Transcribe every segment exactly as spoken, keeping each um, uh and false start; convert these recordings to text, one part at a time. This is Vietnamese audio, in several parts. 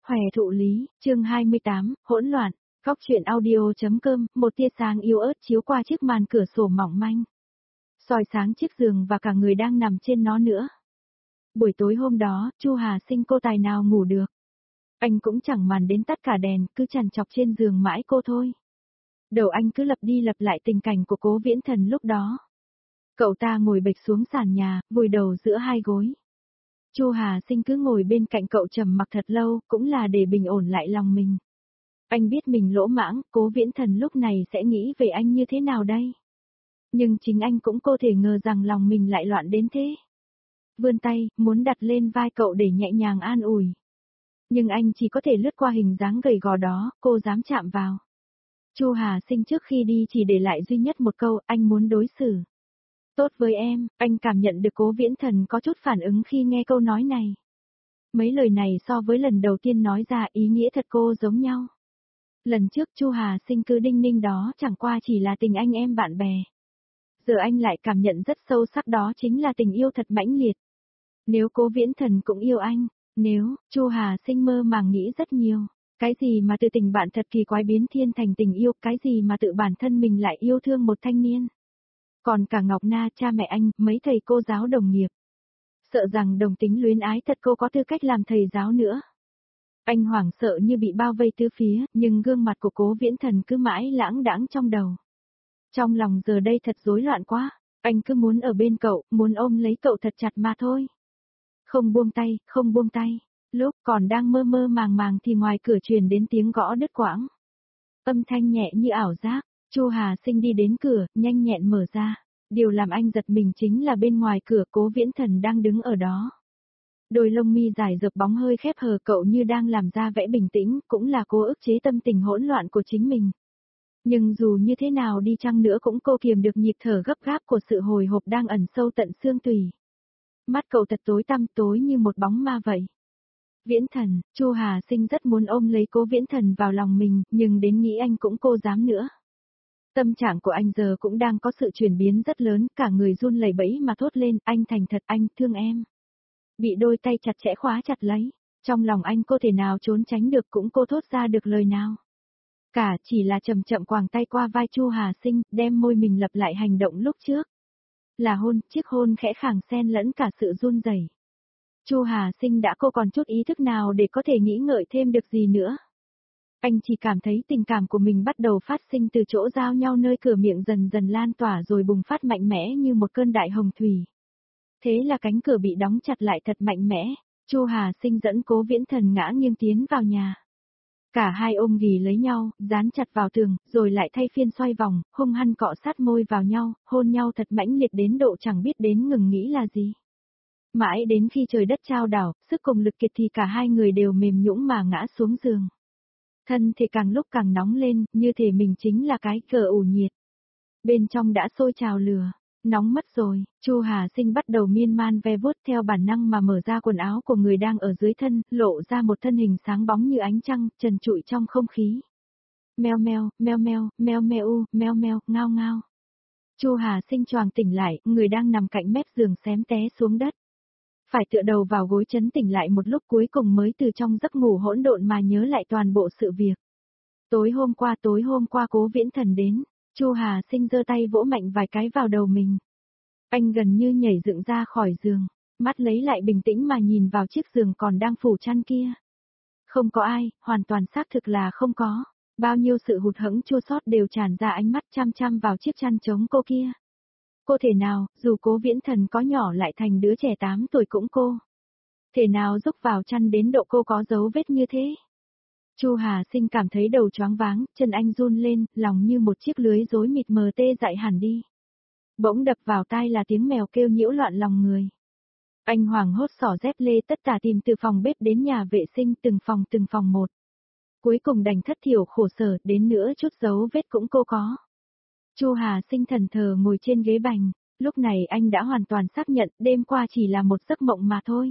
Hòe thụ lý, chương hai mươi tám, hỗn loạn, góc chuyện audio.com, một tia sáng yếu ớt chiếu qua chiếc màn cửa sổ mỏng manh. Soi sáng chiếc giường và cả người đang nằm trên nó nữa. Buổi tối hôm đó, Chu Hà Sinh cô tài nào ngủ được. Anh cũng chẳng màn đến tắt cả đèn, cứ chằn chọc trên giường mãi cô thôi. Đầu anh cứ lặp đi lặp lại tình cảnh của Cố Viễn Thần lúc đó. Cậu ta ngồi bệt xuống sàn nhà, vùi đầu giữa hai gối. Chu Hà Sinh cứ ngồi bên cạnh cậu trầm mặc thật lâu, cũng là để bình ổn lại lòng mình. Anh biết mình lỗ mãng, Cố Viễn Thần lúc này sẽ nghĩ về anh như thế nào đây? Nhưng chính anh cũng cô thể ngờ rằng lòng mình lại loạn đến thế. Vươn tay, muốn đặt lên vai cậu để nhẹ nhàng an ủi. Nhưng anh chỉ có thể lướt qua hình dáng gầy gò đó, cô dám chạm vào. Chu Hà Sinh trước khi đi chỉ để lại duy nhất một câu, anh muốn đối xử tốt với em. Anh cảm nhận được Cố Viễn Thần có chút phản ứng khi nghe câu nói này. Mấy lời này so với lần đầu tiên nói ra ý nghĩa thật cô giống nhau. Lần trước Chu Hà Sinh cứ đinh ninh đó chẳng qua chỉ là tình anh em bạn bè. Giờ anh lại cảm nhận rất sâu sắc đó chính là tình yêu thật mãnh liệt. Nếu Cố Viễn Thần cũng yêu anh, nếu, Chu Hà Sinh mơ màng nghĩ rất nhiều. Cái gì mà từ tình bạn thật kỳ quái biến thiên thành tình yêu, cái gì mà tự bản thân mình lại yêu thương một thanh niên. Còn cả Ngọc Na, cha mẹ anh, mấy thầy cô giáo đồng nghiệp. Sợ rằng đồng tính luyến ái thật cô có tư cách làm thầy giáo nữa. Anh hoảng sợ như bị bao vây tứ phía, nhưng gương mặt của Cố Viễn Thần cứ mãi lãng đãng trong đầu. Trong lòng giờ đây thật rối loạn quá, anh cứ muốn ở bên cậu, muốn ôm lấy cậu thật chặt mà thôi. Không buông tay, không buông tay. Lúc còn đang mơ mơ màng màng thì ngoài cửa truyền đến tiếng gõ đứt quãng. Âm thanh nhẹ như ảo giác, Chu Hà Sinh đi đến cửa, nhanh nhẹn mở ra. Điều làm anh giật mình chính là bên ngoài cửa Cố Viễn Thần đang đứng ở đó. Đôi lông mi dài dập bóng hơi khép hờ cậu như đang làm ra vẻ bình tĩnh, cũng là cố ức chế tâm tình hỗn loạn của chính mình. Nhưng dù như thế nào đi chăng nữa cũng cô kiềm được nhịp thở gấp gáp của sự hồi hộp đang ẩn sâu tận xương tủy. Mắt cậu thật tối tăm tối như một bóng ma vậy. Viễn Thần, Chu Hà Sinh rất muốn ôm lấy Cố Viễn Thần vào lòng mình, nhưng đến nghĩ anh cũng cô dám nữa. Tâm trạng của anh giờ cũng đang có sự chuyển biến rất lớn, cả người run lẩy bẩy mà thốt lên, anh thành thật, anh thương em. Bị đôi tay chặt chẽ khóa chặt lấy, trong lòng anh cô thể nào trốn tránh được cũng cô thốt ra được lời nào. Cả chỉ là chậm chậm quàng tay qua vai Chu Hà Sinh, đem môi mình lặp lại hành động lúc trước. Là hôn, chiếc hôn khẽ khàng xen lẫn cả sự run rẩy. Chu Hà Sinh đã cô còn chút ý thức nào để có thể nghĩ ngợi thêm được gì nữa. Anh chỉ cảm thấy tình cảm của mình bắt đầu phát sinh từ chỗ giao nhau nơi cửa miệng dần dần lan tỏa rồi bùng phát mạnh mẽ như một cơn đại hồng thủy. Thế là cánh cửa bị đóng chặt lại thật mạnh mẽ, Chu Hà Sinh dẫn Cố Viễn Thần ngã nghiêng tiến vào nhà. Cả hai ôm ghì lấy nhau, dán chặt vào tường, rồi lại thay phiên xoay vòng, hung hăng cọ sát môi vào nhau, hôn nhau thật mãnh liệt đến độ chẳng biết đến ngừng nghĩ là gì. Mãi đến khi trời đất trao đảo, sức cùng lực kiệt thì cả hai người đều mềm nhũn mà ngã xuống giường. Thân thì càng lúc càng nóng lên, như thể mình chính là cái cờ ủ nhiệt. Bên trong đã sôi trào lửa, nóng mất rồi, Chu Hà Sinh bắt đầu miên man ve vuốt theo bản năng mà mở ra quần áo của người đang ở dưới thân, lộ ra một thân hình sáng bóng như ánh trăng, trần trụi trong không khí. Meo meo, meo meo, meo meo, meo meo, ngao ngao. Chu Hà Sinh choàng tỉnh lại, người đang nằm cạnh mép giường xém té xuống đất. Phải tựa đầu vào gối chấn tỉnh lại một lúc cuối cùng mới từ trong giấc ngủ hỗn độn mà nhớ lại toàn bộ sự việc. Tối hôm qua tối hôm qua Cố Viễn Thần đến, Chu Hà Sinh giơ tay vỗ mạnh vài cái vào đầu mình. Anh gần như nhảy dựng ra khỏi giường, mắt lấy lại bình tĩnh mà nhìn vào chiếc giường còn đang phủ chăn kia. Không có ai, hoàn toàn xác thực là không có. Bao nhiêu sự hụt hẫng chua xót đều tràn ra ánh mắt chăm chăm vào chiếc chăn trống cô kia. Cô thể nào, dù Cố Viễn Thần có nhỏ lại thành đứa trẻ tám tuổi cũng cô. Thể nào rúc vào chăn đến độ cô có dấu vết như thế. Chu Hà Sinh cảm thấy đầu choáng váng, chân anh run lên, lòng như một chiếc lưới rối mịt mờ tê dại hẳn đi. Bỗng đập vào tai là tiếng mèo kêu nhiễu loạn lòng người. Anh hoảng hốt xỏ dép lê tất tả tìm từ phòng bếp đến nhà vệ sinh từng phòng từng phòng một. Cuối cùng đành thất thiểu khổ sở, đến nữa chút dấu vết cũng cô có. Chu Hà Sinh thần thờ ngồi trên ghế bành, lúc này anh đã hoàn toàn xác nhận đêm qua chỉ là một giấc mộng mà thôi.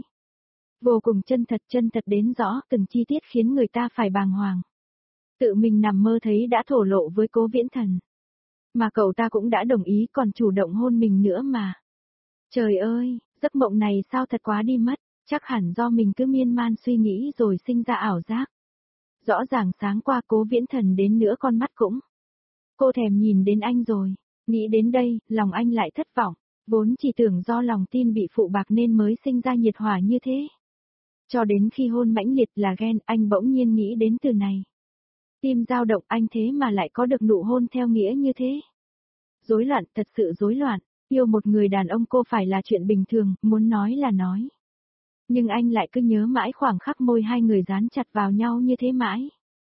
Vô cùng chân thật chân thật đến rõ từng chi tiết khiến người ta phải bàng hoàng. Tự mình nằm mơ thấy đã thổ lộ với Cố Viễn Thần. Mà cậu ta cũng đã đồng ý còn chủ động hôn mình nữa mà. Trời ơi, giấc mộng này sao thật quá đi mất. Chắc hẳn do mình cứ miên man suy nghĩ rồi sinh ra ảo giác. Rõ ràng sáng qua Cố Viễn Thần đến nữa con mắt cũng. Cô thèm nhìn đến anh rồi. Nghĩ đến đây, lòng anh lại thất vọng. Vốn chỉ tưởng do lòng tin bị phụ bạc nên mới sinh ra nhiệt hỏa như thế. Cho đến khi hôn mãnh liệt là ghen, anh bỗng nhiên nghĩ đến từ này. Tim dao động, anh thế mà lại có được nụ hôn theo nghĩa như thế. Rối loạn, thật sự rối loạn. Yêu một người đàn ông cô phải là chuyện bình thường, muốn nói là nói. Nhưng anh lại cứ nhớ mãi khoảng khắc môi hai người dán chặt vào nhau như thế mãi.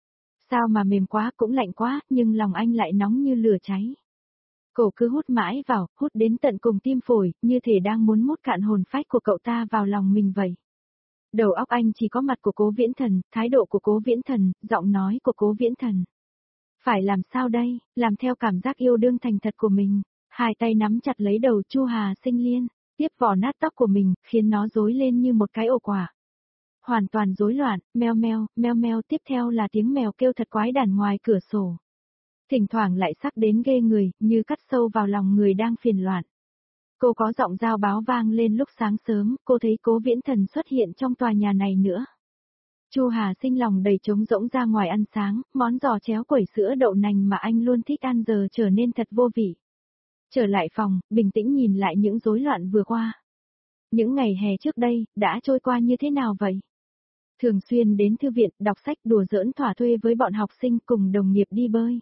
Sao mà mềm quá cũng lạnh quá, nhưng lòng anh lại nóng như lửa cháy. Cổ cứ hút mãi vào, hút đến tận cùng tim phổi, như thể đang muốn mút cạn hồn phách của cậu ta vào lòng mình vậy. Đầu óc anh chỉ có mặt của Cố Viễn Thần, thái độ của Cố Viễn Thần, giọng nói của Cố Viễn Thần. Phải làm sao đây, làm theo cảm giác yêu đương thành thật của mình. Hai tay nắm chặt lấy đầu Chu Hà Sinh Liên, tiếp vỏ nát tóc của mình, khiến nó rối lên như một cái ổ quả. Hoàn toàn rối loạn, meo meo, meo meo, tiếp theo là tiếng mèo kêu thật quái đản ngoài cửa sổ. Thỉnh thoảng lại sắc đến ghê người, như cắt sâu vào lòng người đang phiền loạn. Cô có giọng dao báo vang lên lúc sáng sớm, cô thấy Cố Viễn Thần xuất hiện trong tòa nhà này nữa. Chu Hà Sinh lòng đầy trống rỗng ra ngoài ăn sáng, món giò chéo quẩy sữa đậu nành mà anh luôn thích ăn giờ trở nên thật vô vị. Trở lại phòng, bình tĩnh nhìn lại những rối loạn vừa qua. Những ngày hè trước đây, đã trôi qua như thế nào vậy? Thường xuyên đến thư viện, đọc sách, đùa giỡn thỏa thuê với bọn học sinh, cùng đồng nghiệp đi bơi.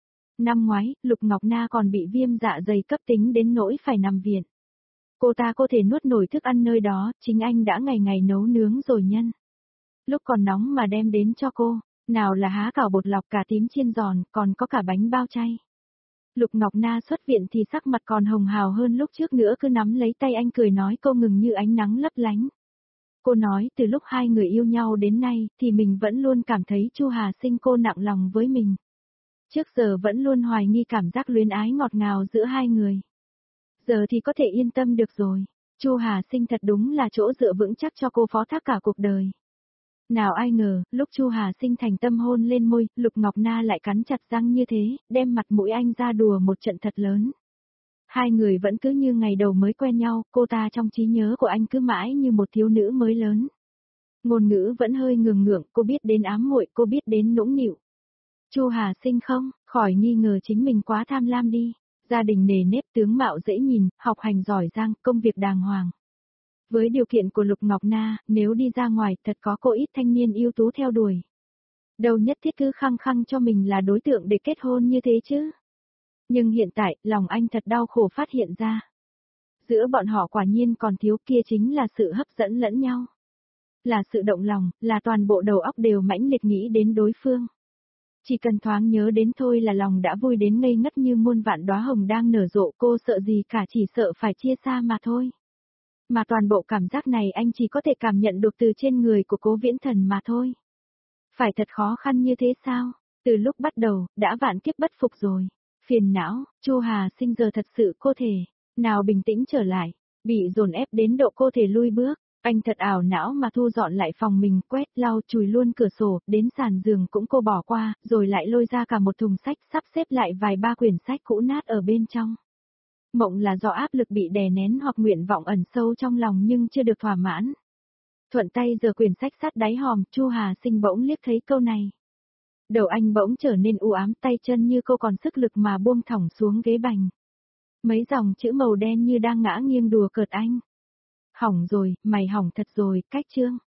Năm ngoái, Lục Ngọc Na còn bị viêm dạ dày cấp tính đến nỗi phải nằm viện. Cô ta có thể nuốt nổi thức ăn nơi đó, chính anh đã ngày ngày nấu nướng rồi nhân. Lúc còn nóng mà đem đến cho cô, nào là há cảo bột lọc, cà tím chiên giòn, còn có cả bánh bao chay. Lục Ngọc Na xuất viện thì sắc mặt còn hồng hào hơn lúc trước nữa, cứ nắm lấy tay anh cười nói câu ngừng như ánh nắng lấp lánh. Cô nói từ lúc hai người yêu nhau đến nay thì mình vẫn luôn cảm thấy Chu Hà Sinh cô nặng lòng với mình. Trước giờ vẫn luôn hoài nghi cảm giác luyến ái ngọt ngào giữa hai người. Giờ thì có thể yên tâm được rồi. Chu Hà Sinh thật đúng là chỗ dựa vững chắc cho cô phó thác cả cuộc đời. Nào ai ngờ, lúc Chu Hà Sinh thành tâm hôn lên môi, Lục Ngọc Na lại cắn chặt răng như thế, đem mặt mũi anh ra đùa một trận thật lớn. Hai người vẫn cứ như ngày đầu mới quen nhau, cô ta trong trí nhớ của anh cứ mãi như một thiếu nữ mới lớn. Ngôn ngữ vẫn hơi ngường ngượng, cô biết đến ám muội, cô biết đến nũng nịu. Chu Hà Sinh không, khỏi nghi ngờ chính mình quá tham lam đi. Gia đình nề nếp, tướng mạo dễ nhìn, học hành giỏi giang, công việc đàng hoàng. Với điều kiện của Lục Ngọc Na, nếu đi ra ngoài thật có cô ít thanh niên ưu tú theo đuổi. Đâu nhất thiết cứ khăng khăng cho mình là đối tượng để kết hôn như thế chứ. Nhưng hiện tại, lòng anh thật đau khổ phát hiện ra. Giữa bọn họ quả nhiên còn thiếu, kia chính là sự hấp dẫn lẫn nhau. Là sự động lòng, là toàn bộ đầu óc đều mãnh liệt nghĩ đến đối phương. Chỉ cần thoáng nhớ đến thôi là lòng đã vui đến ngây ngất như muôn vạn đóa hồng đang nở rộ, cô sợ gì cả, chỉ sợ phải chia xa mà thôi. Mà toàn bộ cảm giác này anh chỉ có thể cảm nhận được từ trên người của Cố Viễn Thần mà thôi. Phải thật khó khăn như thế sao? Từ lúc bắt đầu, đã vạn kiếp bất phục rồi. Phiền não, Chu Hà Sinh giờ thật sự cô thể, nào bình tĩnh trở lại, bị dồn ép đến độ cô thể lui bước. Anh thật ảo não mà thu dọn lại phòng mình, quét lau chùi luôn cửa sổ, đến sàn giường cũng cô bỏ qua, rồi lại lôi ra cả một thùng sách, sắp xếp lại vài ba quyển sách cũ nát ở bên trong. Mộng là do áp lực bị đè nén hoặc nguyện vọng ẩn sâu trong lòng nhưng chưa được thỏa mãn. Thuận tay giơ quyển sách sát đáy hòm, Chu Hà Sinh bỗng liếc thấy câu này. Đầu anh bỗng trở nên u ám, tay chân như cô còn sức lực mà buông thõng xuống ghế bành. Mấy dòng chữ màu đen như đang ngã nghiêng đùa cợt anh. Hỏng rồi, mày hỏng thật rồi, cách chương.